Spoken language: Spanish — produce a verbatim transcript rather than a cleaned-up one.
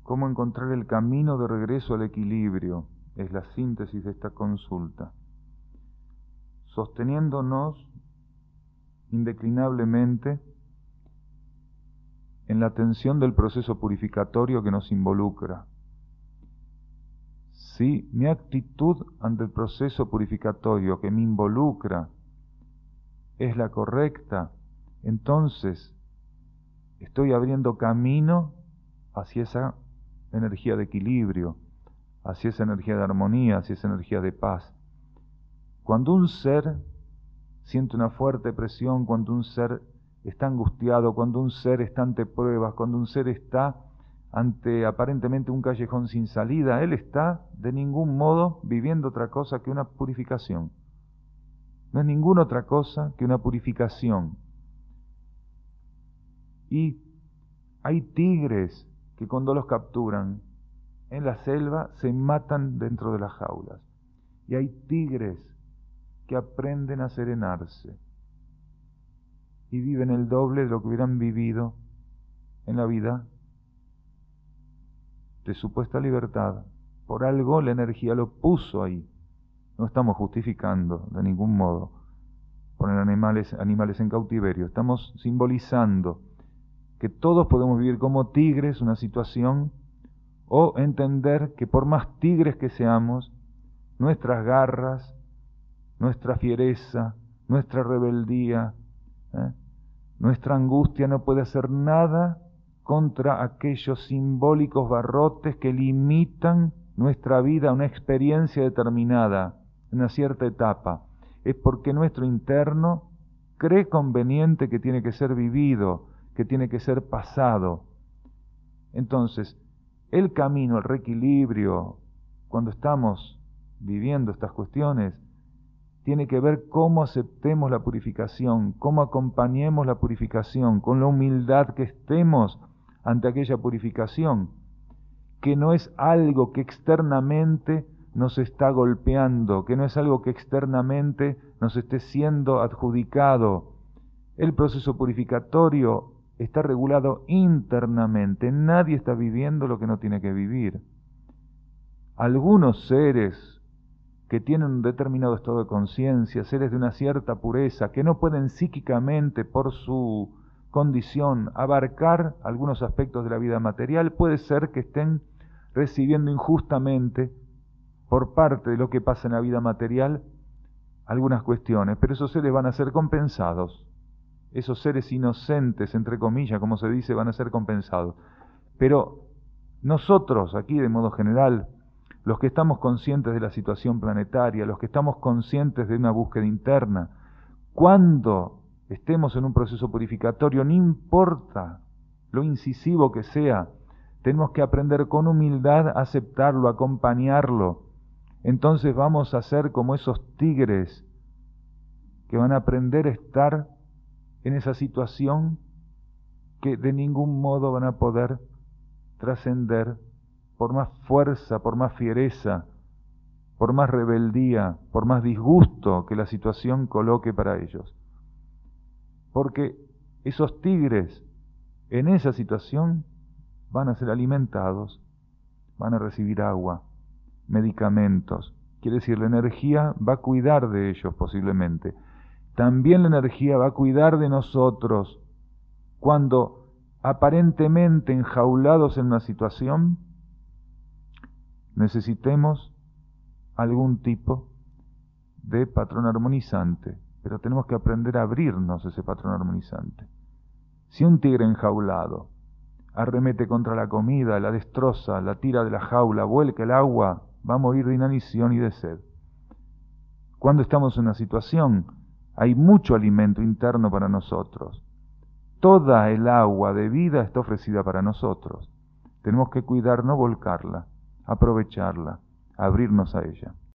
cómo encontrar el camino de regreso al equilibrio, es la síntesis de esta consulta. Sosteniéndonos indeclinablemente en la atención del proceso purificatorio que nos involucra. Si mi actitud ante el proceso purificatorio que me involucra es la correcta, entonces estoy abriendo camino hacia esa energía de equilibrio, hacia esa energía de armonía, hacia esa energía de paz. Cuando un ser siente una fuerte presión, cuando un ser está angustiado, cuando un ser está ante pruebas, cuando un ser está ante aparentemente un callejón sin salida, él está de ningún modo viviendo otra cosa que una purificación. No es ninguna otra cosa que una purificación. Y hay tigres que cuando los capturan en la selva se matan dentro de las jaulas. Y hay tigres que aprenden a serenarse y viven el doble de lo que hubieran vivido en la vida de supuesta libertad. Por algo la energía lo puso ahí. No estamos justificando de ningún modo poner animales, animales en cautiverio. Estamos simbolizando que todos podemos vivir como tigres una situación, o entender que por más tigres que seamos, nuestras garras, nuestra fiereza, nuestra rebeldía, ¿eh? nuestra angustia no puede hacer nada contra aquellos simbólicos barrotes que limitan nuestra vida a una experiencia determinada, una cierta etapa. Es porque nuestro interno cree conveniente que tiene que ser vivido, que tiene que ser pasado. Entonces, el camino, el reequilibrio, cuando estamos viviendo estas cuestiones, tiene que ver cómo aceptemos la purificación, cómo acompañemos la purificación, con la humildad que estemos ante aquella purificación, que no es algo que externamente nos está golpeando, que no es algo que externamente nos esté siendo adjudicado. El proceso purificatorio está regulado internamente, nadie está viviendo lo que no tiene que vivir. Algunos seres que tienen un determinado estado de conciencia, seres de una cierta pureza, que no pueden psíquicamente, por su condición, abarcar algunos aspectos de la vida material, puede ser que estén recibiendo injustamente, por parte de lo que pasa en la vida material, algunas cuestiones, pero esos seres van a ser compensados. Esos seres inocentes, entre comillas, como se dice, van a ser compensados. Pero nosotros, aquí de modo general, los que estamos conscientes de la situación planetaria, los que estamos conscientes de una búsqueda interna, cuando estemos en un proceso purificatorio, no importa lo incisivo que sea, tenemos que aprender con humildad a aceptarlo, a acompañarlo. Entonces vamos a ser como esos tigres que van a aprender a estar en esa situación que de ningún modo van a poder trascender por más fuerza, por más fiereza, por más rebeldía, por más disgusto que la situación coloque para ellos. Porque esos tigres en esa situación van a ser alimentados, van a recibir agua, medicamentos. Quiere decir, la energía va a cuidar de ellos posiblemente. También la energía va a cuidar de nosotros cuando aparentemente enjaulados en una situación necesitemos algún tipo de patrón armonizante, pero tenemos que aprender a abrirnos ese patrón armonizante. Si un tigre enjaulado arremete contra la comida, la destroza, la tira de la jaula, vuelca el agua, va a morir de inanición y de sed. Cuando estamos en una situación, hay mucho alimento interno para nosotros. Toda el agua de vida está ofrecida para nosotros. Tenemos que cuidar, no volcarla, aprovecharla, abrirnos a ella.